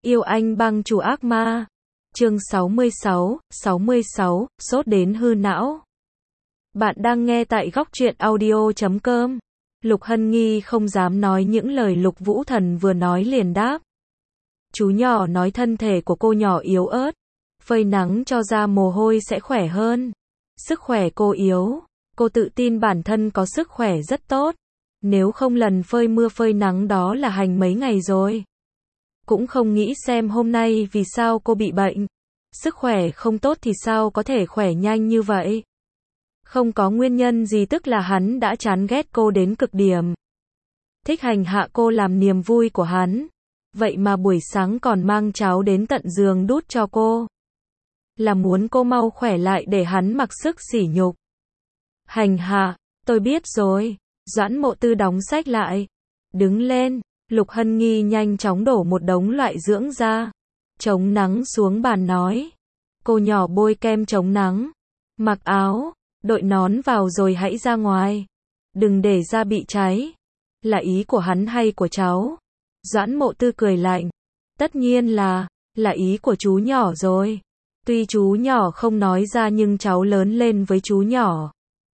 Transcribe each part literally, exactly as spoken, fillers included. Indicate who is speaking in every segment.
Speaker 1: Yêu anh băng chủ ác ma. Chương sáu mươi sáu, sáu mươi sáu, sốt đến hư não. Bạn đang nghe tại góc truyện audio chấm com. Lục Hân Nghi không dám nói những lời Lục Vũ Thần vừa nói liền đáp. Chú nhỏ nói thân thể của cô nhỏ yếu ớt, phơi nắng cho ra mồ hôi sẽ khỏe hơn. Sức khỏe cô yếu, cô tự tin bản thân có sức khỏe rất tốt. Nếu không lần phơi mưa phơi nắng đó là hành mấy ngày rồi. Cũng không nghĩ xem hôm nay vì sao cô bị bệnh. Sức khỏe không tốt thì sao có thể khỏe nhanh như vậy. Không có nguyên nhân gì, tức là hắn đã chán ghét cô đến cực điểm. Thích hành hạ cô làm niềm vui của hắn. Vậy mà buổi sáng còn mang cháo đến tận giường đút cho cô. Là muốn cô mau khỏe lại để hắn mặc sức sỉ nhục. Hành hạ, tôi biết rồi. Doãn Mộ Tư đóng sách lại. Đứng lên. Lục Hân Nghi nhanh chóng đổ một đống loại dưỡng ra. Chống nắng xuống bàn nói. Cô nhỏ bôi kem chống nắng. Mặc áo. Đội nón vào rồi hãy ra ngoài. Đừng để da bị cháy. Là ý của hắn hay của cháu? Doãn Mộ Tư cười lạnh. Tất nhiên là, là ý của chú nhỏ rồi. Tuy chú nhỏ không nói ra nhưng cháu lớn lên với chú nhỏ.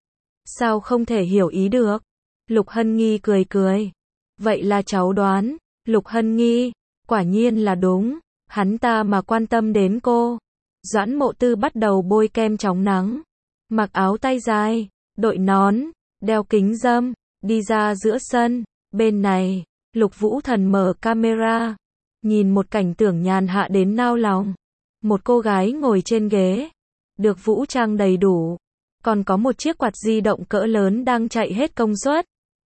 Speaker 1: Sao không thể hiểu ý được? Lục Hân Nghi cười cười. Vậy là cháu đoán. Lục Hân Nghi, quả nhiên là đúng. Hắn ta mà quan tâm đến cô. Doãn Mộ Tư bắt đầu bôi kem chống nắng. Mặc áo tay dài, đội nón, đeo kính râm, đi ra giữa sân. Bên này, Lục Vũ Thần mở camera. Nhìn một cảnh tượng nhàn hạ đến nao lòng. Một cô gái ngồi trên ghế. Được vũ trang đầy đủ. Còn có một chiếc quạt di động cỡ lớn đang chạy hết công suất.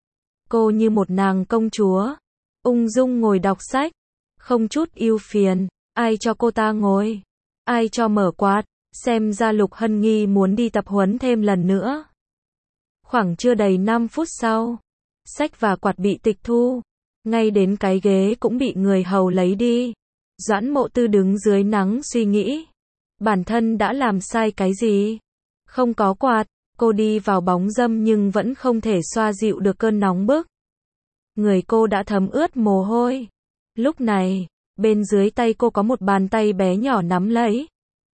Speaker 1: Cô như một nàng công chúa. Ung dung ngồi đọc sách. Không chút ưu phiền. Ai cho cô ta ngồi? Ai cho mở quạt? Xem ra Lục Hân Nghi muốn đi tập huấn thêm lần nữa. Khoảng chưa đầy năm phút sau. Sách và quạt bị tịch thu. Ngay đến cái ghế cũng bị người hầu lấy đi. Doãn Mộ Tư đứng dưới nắng suy nghĩ. Bản thân đã làm sai cái gì? Không có quạt. Cô đi vào bóng râm nhưng vẫn không thể xoa dịu được cơn nóng bức. Người cô đã thấm ướt mồ hôi. Lúc này, bên dưới tay cô có một bàn tay bé nhỏ nắm lấy.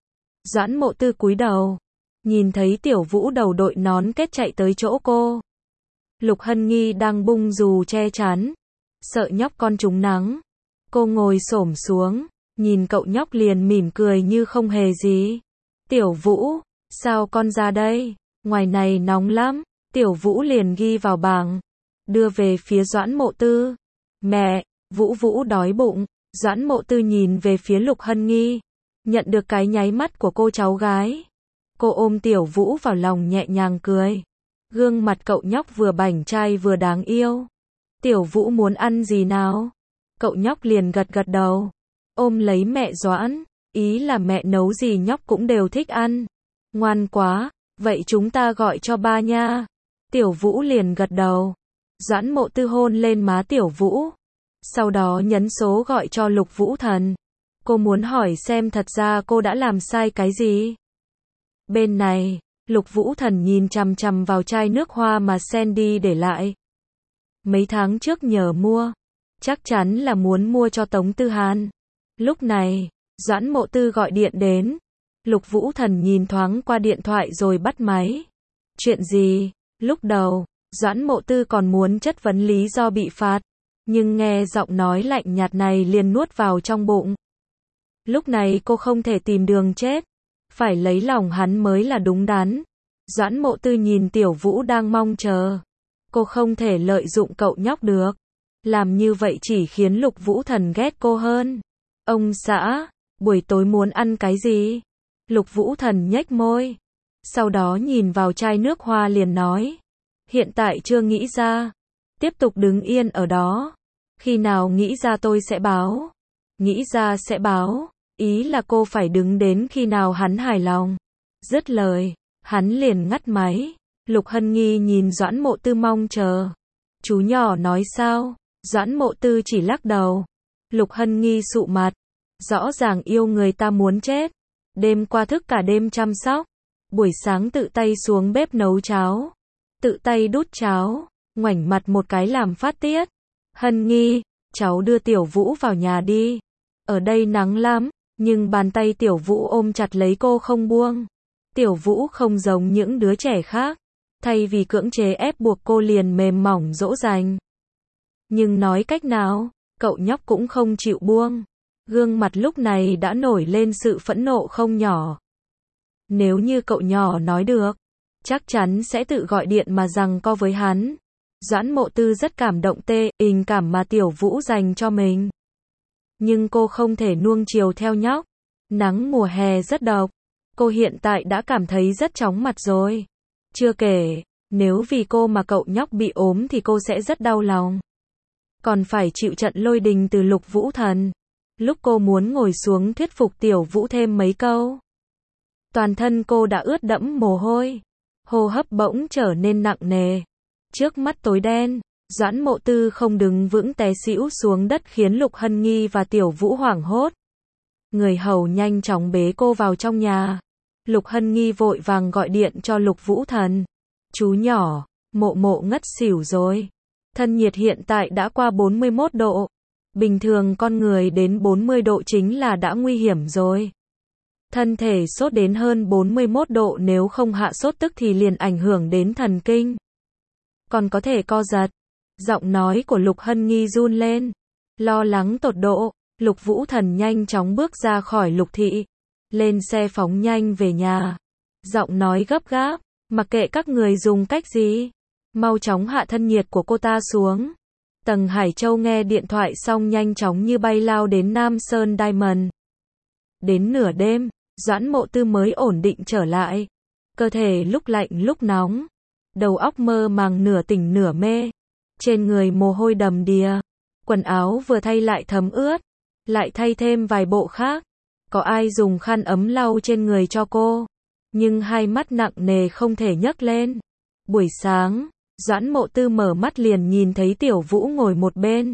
Speaker 1: Doãn Mộ Tư cúi đầu. Nhìn thấy Tiểu Vũ đầu đội nón kết chạy tới chỗ cô. Lục Hân Nghi đang bung dù che chắn. Sợ nhóc con trúng nắng. Cô ngồi xổm xuống. Nhìn cậu nhóc liền mỉm cười như không hề gì. Tiểu Vũ, sao con ra đây? Ngoài này nóng lắm. Tiểu Vũ liền ghi vào bảng. Đưa về phía Doãn Mộ Tư. Mẹ, Vũ Vũ đói bụng. Doãn Mộ Tư nhìn về phía Lục Hân Nghi. Nhận được cái nháy mắt của cô cháu gái. Cô ôm Tiểu Vũ vào lòng nhẹ nhàng cười. Gương mặt cậu nhóc vừa bảnh trai vừa đáng yêu. Tiểu Vũ muốn ăn gì nào? Cậu nhóc liền gật gật đầu. Ôm lấy mẹ Doãn. Ý là mẹ nấu gì nhóc cũng đều thích ăn. Ngoan quá. Vậy chúng ta gọi cho ba nha. Tiểu Vũ liền gật đầu. Doãn Mộ Tư hôn lên má Tiểu Vũ. Sau đó nhấn số gọi cho Lục Vũ Thần. Cô muốn hỏi xem thật ra cô đã làm sai cái gì. Bên này, Lục Vũ Thần nhìn chằm chằm vào chai nước hoa mà Sandy để lại. Mấy tháng trước nhờ mua. Chắc chắn là muốn mua cho Tống Tư Hàn. Lúc này, Doãn Mộ Tư gọi điện đến. Lục Vũ Thần nhìn thoáng qua điện thoại rồi bắt máy. Chuyện gì? Lúc đầu, Doãn Mộ Tư còn muốn chất vấn lý do bị phạt. Nhưng nghe giọng nói lạnh nhạt này liền nuốt vào trong bụng. Lúc này cô không thể tìm đường chết. Phải lấy lòng hắn mới là đúng đắn. Doãn Mộ Tư nhìn Tiểu Vũ đang mong chờ. Cô không thể lợi dụng cậu nhóc được. Làm như vậy chỉ khiến Lục Vũ Thần ghét cô hơn. Ông xã, buổi tối muốn ăn cái gì? Lục Vũ Thần nhếch môi. Sau đó nhìn vào chai nước hoa liền nói. Hiện tại chưa nghĩ ra. Tiếp tục đứng yên ở đó. Khi nào nghĩ ra tôi sẽ báo. Nghĩ ra sẽ báo. Ý là cô phải đứng đến khi nào hắn hài lòng. Dứt lời, hắn liền ngắt máy. Lục Hân Nghi nhìn Doãn Mộ Tư mong chờ. Chú nhỏ nói sao? Doãn Mộ Tư chỉ lắc đầu. Lục Hân Nghi sụ mặt. Rõ ràng yêu người ta muốn chết. Đêm qua thức cả đêm chăm sóc. Buổi sáng tự tay xuống bếp nấu cháo. Tự tay đút cháo. Ngoảnh mặt một cái làm phát tiết. Hân Nghi, cháu đưa Tiểu Vũ vào nhà đi. Ở đây nắng lắm, nhưng bàn tay Tiểu Vũ ôm chặt lấy cô không buông. Tiểu Vũ không giống những đứa trẻ khác, thay vì cưỡng chế ép buộc cô liền mềm mỏng dỗ dành. Nhưng nói cách nào, cậu nhóc cũng không chịu buông. Gương mặt lúc này đã nổi lên sự phẫn nộ không nhỏ. Nếu như cậu nhỏ nói được, chắc chắn sẽ tự gọi điện mà giằng co với hắn. Doãn Mộ Tư rất cảm động tê, tình cảm mà Tiểu Vũ dành cho mình. Nhưng cô không thể nuông chiều theo nhóc. Nắng mùa hè rất độc. Cô hiện tại đã cảm thấy rất chóng mặt rồi. Chưa kể, nếu vì cô mà cậu nhóc bị ốm thì cô sẽ rất đau lòng. Còn phải chịu trận lôi đình từ Lục Vũ Thần. Lúc cô muốn ngồi xuống thuyết phục Tiểu Vũ thêm mấy câu, toàn thân cô đã ướt đẫm mồ hôi. Hô hấp bỗng trở nên nặng nề. Trước mắt tối đen, Doãn Mộ Tư không đứng vững té xỉu xuống đất khiến Lục Hân Nghi và Tiểu Vũ hoảng hốt. Người hầu nhanh chóng bế cô vào trong nhà. Lục Hân Nghi vội vàng gọi điện cho Lục Vũ Thần. Chú nhỏ, Mộ Mộ ngất xỉu rồi. Thân nhiệt hiện tại đã qua bốn mươi mốt độ. Bình thường con người đến bốn mươi độ chính là đã nguy hiểm rồi. Thân thể sốt đến hơn bốn mươi mốt độ nếu không hạ sốt tức thì liền ảnh hưởng đến thần kinh. Còn có thể co giật. Giọng nói của Lục Hân Nghi run lên. Lo lắng tột độ, Lục Vũ Thần nhanh chóng bước ra khỏi Lục thị. Lên xe phóng nhanh về nhà. Giọng nói gấp gáp, mặc kệ các người dùng cách gì, mau chóng hạ thân nhiệt của cô ta xuống. Tầng Hải Châu nghe điện thoại xong nhanh chóng như bay lao đến Nam Sơn Diamond. Đến nửa đêm, Doãn Mộ Tư mới ổn định trở lại. Cơ thể lúc lạnh lúc nóng. Đầu óc mơ màng nửa tỉnh nửa mê. Trên người mồ hôi đầm đìa. Quần áo vừa thay lại thấm ướt. Lại thay thêm vài bộ khác. Có ai dùng khăn ấm lau trên người cho cô. Nhưng hai mắt nặng nề không thể nhấc lên. Buổi sáng, Doãn Mộ Tư mở mắt liền nhìn thấy Tiểu Vũ ngồi một bên.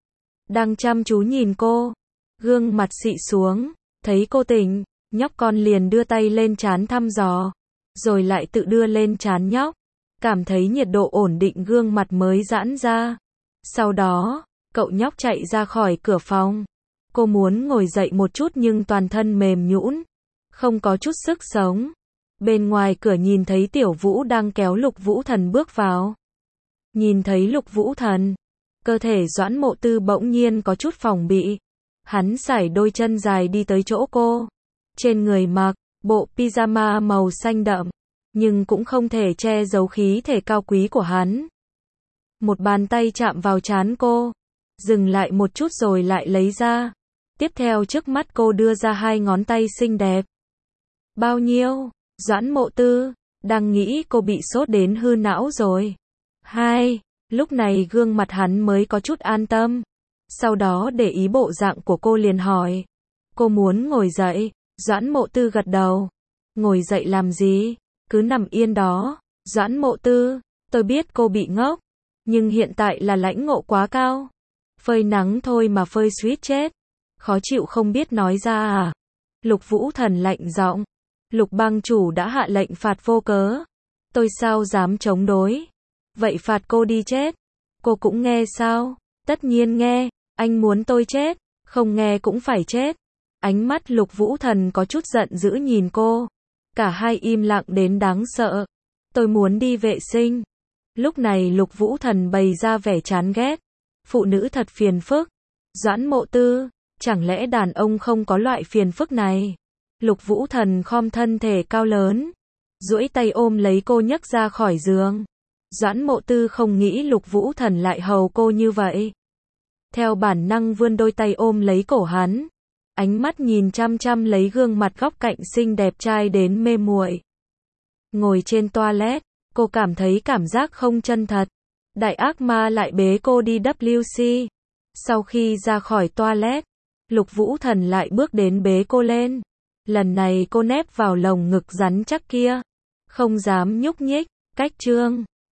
Speaker 1: Đang chăm chú nhìn cô. Gương mặt xị xuống. Thấy cô tỉnh, nhóc con liền đưa tay lên trán thăm dò. Rồi lại tự đưa lên trán nhóc. Cảm thấy nhiệt độ ổn định gương mặt mới giãn ra. Sau đó, cậu nhóc chạy ra khỏi cửa phòng. Cô muốn ngồi dậy một chút nhưng toàn thân mềm nhũn, không có chút sức sống. Bên ngoài cửa nhìn thấy Tiểu Vũ đang kéo Lục Vũ Thần bước vào. Nhìn thấy Lục Vũ Thần, cơ thể Doãn Mộ Tư bỗng nhiên có chút phòng bị. Hắn sải đôi chân dài đi tới chỗ cô. Trên người mặc bộ pyjama màu xanh đậm, nhưng cũng không thể che giấu khí thể cao quý của hắn. Một bàn tay chạm vào trán cô, dừng lại một chút rồi lại lấy ra. Tiếp theo trước mắt cô đưa ra hai ngón tay xinh đẹp. Bao nhiêu? Doãn Mộ Tư đang nghĩ cô bị sốt đến hư não rồi. Hai, lúc này gương mặt hắn mới có chút an tâm. Sau đó để ý bộ dạng của cô liền hỏi. Cô muốn ngồi dậy? Doãn Mộ Tư gật đầu. Ngồi dậy làm gì? Cứ nằm yên đó. Doãn Mộ Tư, tôi biết cô bị ngốc, nhưng hiện tại là lãnh ngộ quá cao. Phơi nắng thôi mà phơi suýt chết. Khó chịu không biết nói ra à? Lục Vũ Thần lạnh giọng. Lục bang chủ đã hạ lệnh phạt vô cớ. Tôi sao dám chống đối? Vậy phạt cô đi chết. Cô cũng nghe sao? Tất nhiên nghe. Anh muốn tôi chết, không nghe cũng phải chết. Ánh mắt Lục Vũ Thần có chút giận dữ nhìn cô. Cả hai im lặng đến đáng sợ. Tôi muốn đi vệ sinh. Lúc này Lục Vũ Thần bày ra vẻ chán ghét. Phụ nữ thật phiền phức. Doãn Mộ Tư, chẳng lẽ đàn ông không có loại phiền phức này? Lục Vũ Thần khom thân thể cao lớn, duỗi tay ôm lấy cô nhấc ra khỏi giường. Doãn Mộ Tư không nghĩ Lục Vũ Thần lại hầu cô như vậy. Theo bản năng vươn đôi tay ôm lấy cổ hắn. Ánh mắt nhìn chăm chăm lấy gương mặt góc cạnh xinh đẹp trai đến mê muội. Ngồi trên toilet, cô cảm thấy cảm giác không chân thật. Đại ác ma lại bế cô đi W C. Sau khi ra khỏi toilet, Lục Vũ Thần lại bước đến bế cô lên. Lần này cô nép vào lồng ngực rắn chắc kia. Không dám nhúc nhích, cách chương.